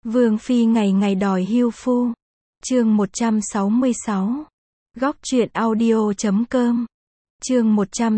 Vương phi ngày ngày đòi hưu phu. Chương 166. Góc truyện audio.com. Chương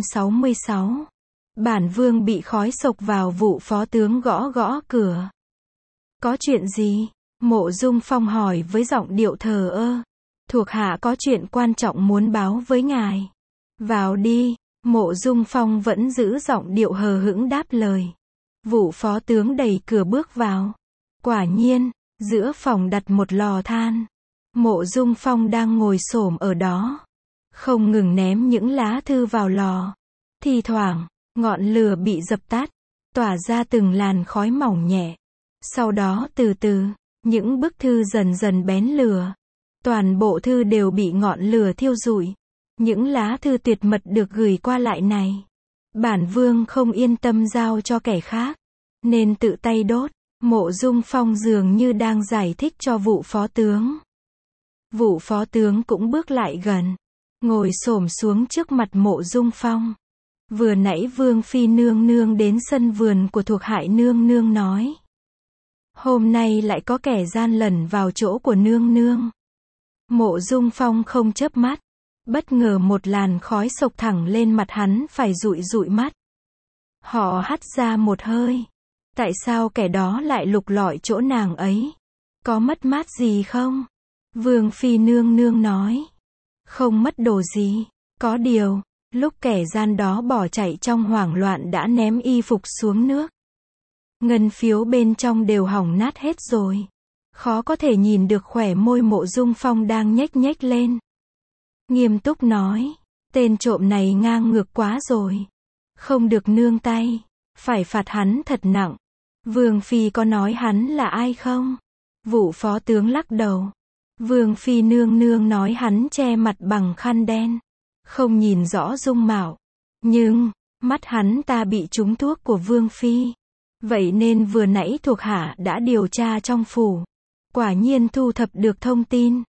166. Bản vương bị khói sộc vào, vụ phó tướng gõ gõ cửa. Có chuyện gì? Mộ Dung Phong hỏi với giọng điệu thờ ơ. Thuộc hạ có chuyện quan trọng muốn báo với ngài. Vào đi. Mộ Dung Phong vẫn giữ giọng điệu hờ hững đáp lời. Vụ phó tướng đẩy cửa bước vào. Quả nhiên, giữa phòng đặt một lò than. Mộ Dung Phong đang ngồi xổm ở đó, không ngừng ném những lá thư vào lò. Thi thoảng, ngọn lửa bị dập tắt, tỏa ra từng làn khói mỏng nhẹ. Sau đó từ từ, những bức thư dần dần bén lửa. Toàn bộ thư đều bị ngọn lửa thiêu rụi. Những lá thư tuyệt mật được gửi qua lại này, bản vương không yên tâm giao cho kẻ khác, nên tự tay đốt. Mộ Dung Phong dường như đang giải thích cho vụ phó tướng. Vụ phó tướng cũng bước lại gần, ngồi xổm xuống trước mặt Mộ Dung Phong. Vừa nãy Vương phi nương nương đến sân vườn của thuộc hạ nương nương nói, hôm nay lại có kẻ gian lẩn vào chỗ của nương nương. Mộ Dung Phong không chớp mắt, bất ngờ một làn khói sộc thẳng lên mặt hắn, phải dụi dụi mắt. Họ hắt ra một hơi. Tại sao kẻ đó lại lục lọi chỗ nàng ấy? Có mất mát gì không? Vương phi nương nương nói, không mất đồ gì. Có điều, lúc kẻ gian đó bỏ chạy trong hoảng loạn đã ném y phục xuống nước. Ngân phiếu bên trong đều hỏng nát hết rồi. Khó có thể nhìn được khóe môi Mộ Dung Phong đang nhếch nhếch lên. Nghiêm túc nói, tên trộm này ngang ngược quá rồi. Không được nương tay, phải phạt hắn thật nặng. Vương phi có nói hắn là ai không? Vụ phó tướng lắc đầu. Vương phi nương nương nói hắn che mặt bằng khăn đen, không nhìn rõ dung mạo. Nhưng, mắt hắn ta bị trúng thuốc của vương phi. Vậy nên vừa nãy thuộc hạ đã điều tra trong phủ. Quả nhiên thu thập được thông tin.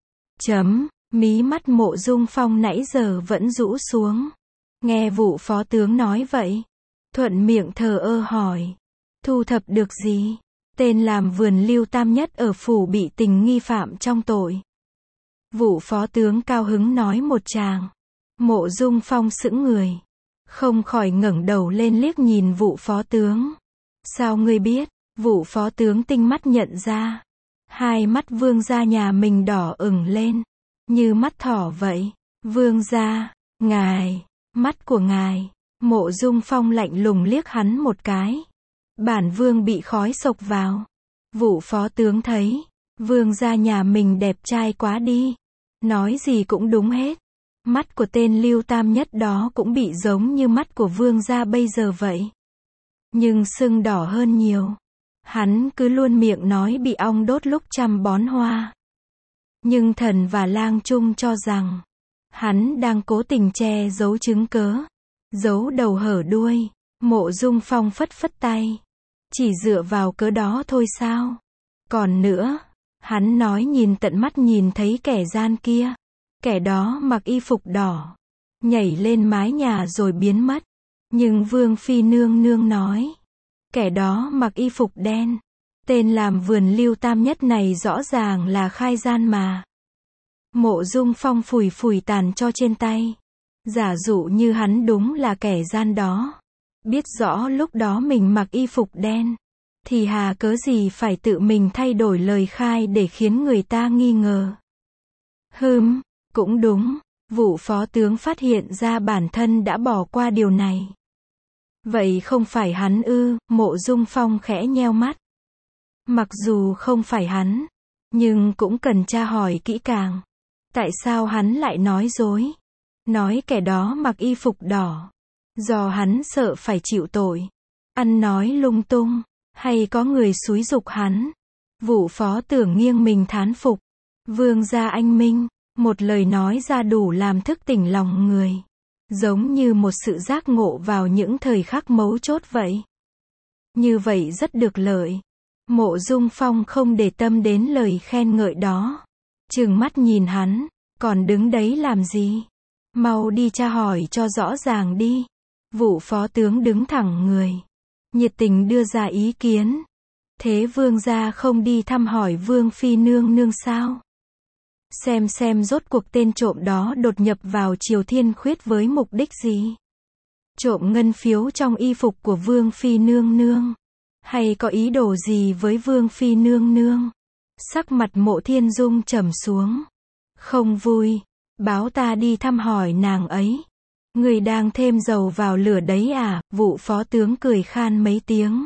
Mí mắt Mộ Dung Phong nãy giờ vẫn rũ xuống. Nghe vụ phó tướng nói vậy, thuận miệng thờ ơ hỏi. Thu thập được gì? Tên làm vườn Lưu Tam Nhất ở phủ bị tình nghi phạm trong tội. Vụ phó tướng cao hứng nói một tràng. Mộ Dung Phong sững người, không khỏi ngẩng đầu lên liếc nhìn vụ phó tướng. Sao ngươi biết? Vụ phó tướng tinh mắt nhận ra. Hai mắt vương gia nhà mình đỏ ửng lên, như mắt thỏ vậy. Vương gia, ngài, mắt của ngài. Mộ Dung Phong lạnh lùng liếc hắn một cái. Bản vương bị khói sộc vào. Vụ phó tướng thấy, vương gia nhà mình đẹp trai quá đi. Nói gì cũng đúng hết. Mắt của tên Lưu Tam Nhất đó cũng bị giống như mắt của vương gia bây giờ vậy. Nhưng sưng đỏ hơn nhiều. Hắn cứ luôn miệng nói bị ong đốt lúc chăm bón hoa. Nhưng thần và lang trung cho rằng, hắn đang cố tình che giấu chứng cớ, giấu đầu hở đuôi. Mộ Dung Phong phất phất tay. Chỉ dựa vào cớ đó thôi sao? Còn nữa, hắn nói nhìn tận mắt nhìn thấy kẻ gian kia. Kẻ đó mặc y phục đỏ, nhảy lên mái nhà rồi biến mất. Nhưng Vương phi nương nương nói, kẻ đó mặc y phục đen. Tên làm vườn Lưu Tam Nhất này rõ ràng là khai gian mà. Mộ Dung Phong phủi phủi tàn cho trên tay. Giả dụ như hắn đúng là kẻ gian đó, biết rõ lúc đó mình mặc y phục đen, thì hà cớ gì phải tự mình thay đổi lời khai để khiến người ta nghi ngờ. Cũng đúng, vụ phó tướng phát hiện ra bản thân đã bỏ qua điều này. Vậy không phải hắn ư? Mộ Dung Phong khẽ nheo mắt. Mặc dù không phải hắn, nhưng cũng cần tra hỏi kỹ càng. Tại sao hắn lại nói dối? Nói kẻ đó mặc y phục đỏ, do hắn sợ phải chịu tội, ăn nói lung tung, hay có người xúi giục hắn? Vụ phó tưởng nghiêng mình thán phục. Vương gia anh minh, một lời nói ra đủ làm thức tỉnh lòng người. Giống như một sự giác ngộ vào những thời khắc mấu chốt vậy. Như vậy rất được lợi. Mộ Dung Phong không để tâm đến lời khen ngợi đó. Trừng mắt nhìn hắn, còn đứng đấy làm gì? Mau đi tra hỏi cho rõ ràng đi. Vụ phó tướng đứng thẳng người, nhiệt tình đưa ra ý kiến. Thế vương gia không đi thăm hỏi vương phi nương nương sao? Xem rốt cuộc tên trộm đó đột nhập vào Triều Thiên Khuyết với mục đích gì? Trộm ngân phiếu trong y phục của vương phi nương nương? Hay có ý đồ gì với vương phi nương nương? Sắc mặt Mộ Thiên Dung trầm xuống. Không vui, báo ta đi thăm hỏi nàng ấy. Người đang thêm dầu vào lửa đấy à? Vụ phó tướng cười khan mấy tiếng.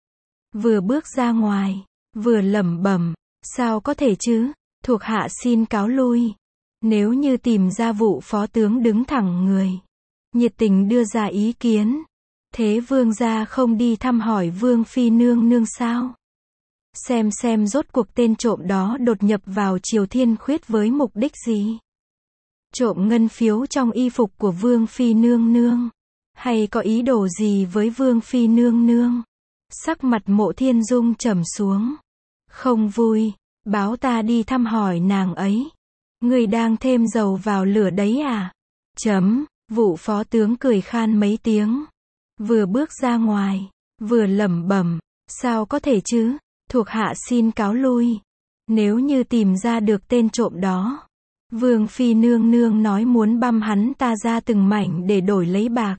Vừa bước ra ngoài, vừa lẩm bẩm, sao có thể chứ? Thuộc hạ xin cáo lui. Nếu như tìm ra vụ phó tướng đứng thẳng người, nhiệt tình đưa ra ý kiến. Thế vương gia không đi thăm hỏi vương phi nương nương sao? Xem rốt cuộc tên trộm đó đột nhập vào Triều Thiên Khuyết với mục đích gì? Trộm ngân phiếu trong y phục của vương phi nương nương? Hay có ý đồ gì với vương phi nương nương? Sắc mặt Mộ Thiên Dung trầm xuống. Không vui, báo ta đi thăm hỏi nàng ấy. Người đang thêm dầu vào lửa đấy à? Vụ phó tướng cười khan mấy tiếng. Vừa bước ra ngoài, vừa lẩm bẩm, sao có thể chứ? Thuộc hạ xin cáo lui. Nếu như tìm ra được tên trộm đó, vương phi nương nương nói muốn băm hắn ta ra từng mảnh để đổi lấy bạc.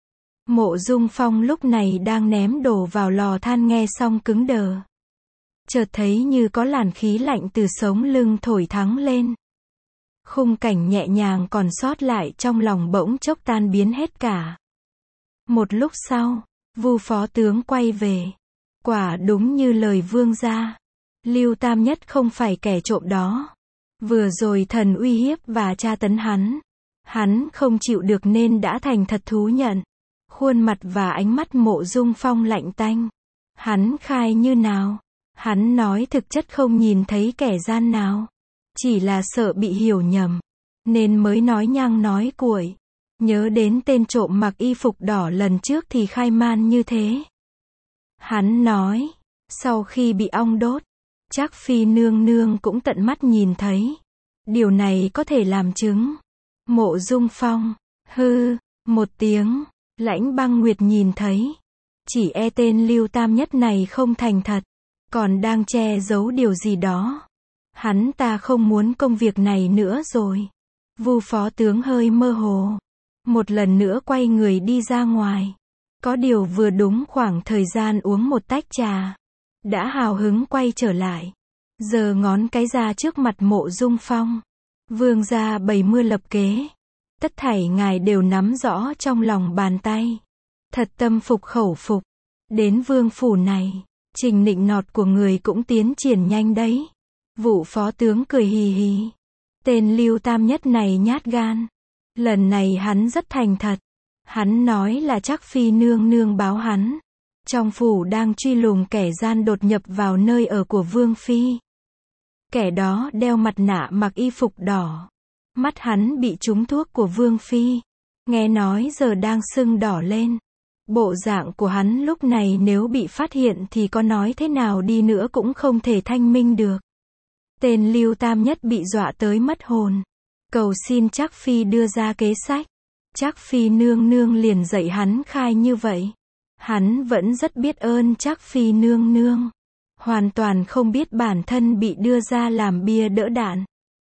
Mộ Dung Phong lúc này đang ném đồ vào lò than, nghe xong cứng đờ. Chợt thấy như có làn khí lạnh từ sống lưng thổi thẳng lên. Khung cảnh nhẹ nhàng còn sót lại trong lòng bỗng chốc tan biến hết cả. Một lúc sau, Vu phó tướng quay về. Quả đúng như lời vương gia. Lưu Tam Nhất không phải kẻ trộm đó. Vừa rồi thần uy hiếp và tra tấn hắn. Hắn không chịu được nên đã thành thật thú nhận. Khuôn mặt và ánh mắt Mộ Dung Phong lạnh tanh. Hắn khai như nào? Hắn nói thực chất không nhìn thấy kẻ gian nào. Chỉ là sợ bị hiểu nhầm, nên mới nói nhăng nói cuội. Nhớ đến tên trộm mặc y phục đỏ lần trước thì khai man như thế. Hắn nói, sau khi bị ong đốt, chắc phi nương nương cũng tận mắt nhìn thấy. Điều này có thể làm chứng. Mộ Dung Phong, hư, một tiếng, Lãnh Băng Nguyệt nhìn thấy. Chỉ e tên Lưu Tam Nhất này không thành thật, còn đang che giấu điều gì đó. Hắn ta không muốn công việc này nữa rồi. Vu phó tướng hơi mơ hồ. Một lần nữa quay người đi ra ngoài. Có điều vừa đúng khoảng thời gian uống một tách trà, đã hào hứng quay trở lại. Giơ ngón cái ra trước mặt Mộ Dung Phong. Vương gia bày mưu lập kế. Tất thảy ngài đều nắm rõ trong lòng bàn tay. Thật tâm phục khẩu phục. Đến vương phủ này, trình nịnh nọt của người cũng tiến triển nhanh đấy. Vụ phó tướng cười hì hì. Tên Lưu Tam Nhất này nhát gan. Lần này hắn rất thành thật. Hắn nói là chắc phi nương nương báo hắn. Trong phủ đang truy lùng kẻ gian đột nhập vào nơi ở của vương phi. Kẻ đó đeo mặt nạ mặc y phục đỏ. Mắt hắn bị trúng thuốc của vương phi. Nghe nói giờ đang sưng đỏ lên. Bộ dạng của hắn lúc này nếu bị phát hiện thì có nói thế nào đi nữa cũng không thể thanh minh được. Tên Lưu Tam Nhất bị dọa tới mất hồn. Cầu xin Trác Phi đưa ra kế sách. Trác Phi nương nương liền dạy hắn khai như vậy. Hắn vẫn rất biết ơn Trác Phi nương nương. Hoàn toàn không biết bản thân bị đưa ra làm bia đỡ đạn.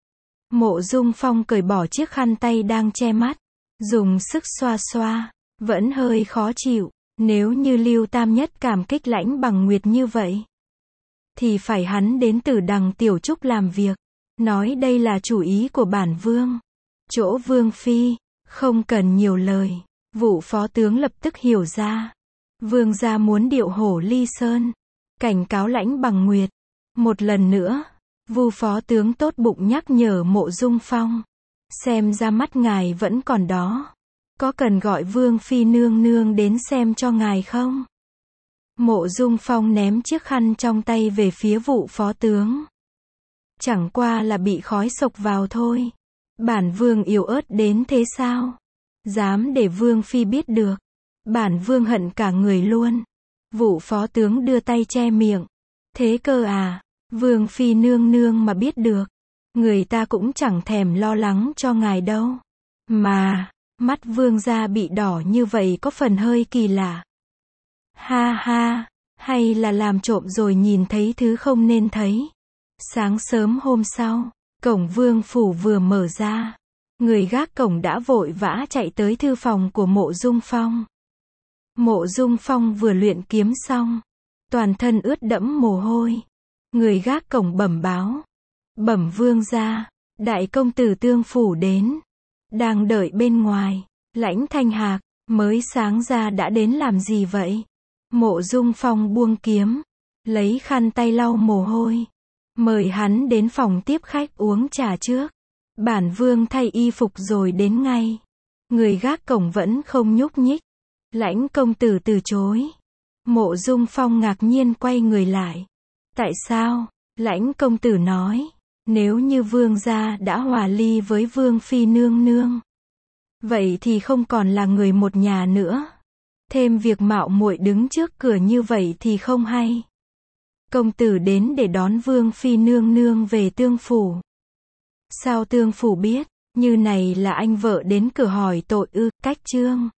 Mộ Dung Phong cởi bỏ chiếc khăn tay đang che mắt. Dùng sức xoa xoa. Vẫn hơi khó chịu. Nếu như Lưu Tam Nhất cảm kích Lãnh Bằng Nguyệt như vậy, thì phải hắn đến Tử Đằng Tiểu Trúc làm việc. Nói đây là chủ ý của bản vương. Chỗ vương phi, không cần nhiều lời. Vụ phó tướng lập tức hiểu ra. Vương gia muốn điệu hổ ly sơn. Cảnh cáo Lãnh Bằng Nguyệt. Một lần nữa, Vu phó tướng tốt bụng nhắc nhở Mộ Dung Phong. Xem ra mắt ngài vẫn còn đó. Có cần gọi vương phi nương nương đến xem cho ngài không? Mộ Dung Phong ném chiếc khăn trong tay về phía vụ phó tướng. Chẳng qua là bị khói sộc vào thôi. Bản vương yếu ớt đến thế sao? Dám để vương phi biết được. Bản vương hận cả người luôn. Vụ phó tướng đưa tay che miệng. Thế cơ à? Vương phi nương nương mà biết được, người ta cũng chẳng thèm lo lắng cho ngài đâu. Mà, mắt vương gia bị đỏ như vậy có phần hơi kỳ lạ. Ha ha, Hay là làm trộm rồi nhìn thấy thứ không nên thấy. Sáng sớm hôm sau, cổng vương phủ vừa mở ra. Người gác cổng đã vội vã chạy tới thư phòng của Mộ Dung Phong. Mộ Dung Phong vừa luyện kiếm xong, toàn thân ướt đẫm mồ hôi. Người gác cổng bẩm báo. Bẩm vương gia, đại công tử Tương phủ đến. Đang đợi bên ngoài. Lãnh Thanh Hạc, mới sáng ra đã đến làm gì vậy? Mộ Dung Phong buông kiếm, lấy khăn tay lau mồ hôi. Mời hắn đến phòng tiếp khách uống trà trước. Bản vương thay y phục rồi đến ngay. Người gác cổng vẫn không nhúc nhích. Lãnh công tử từ chối. Mộ Dung Phong ngạc nhiên quay người lại. Tại sao? Lãnh công tử nói. Nếu như vương gia đã hòa ly với vương phi nương nương, vậy thì không còn là người một nhà nữa. Thêm việc mạo muội đứng trước cửa như vậy thì không hay. Công tử đến để đón vương phi nương nương về Tương phủ. Sao Tương phủ biết? Như này là anh vợ đến cửa hỏi tội ư? Cách chương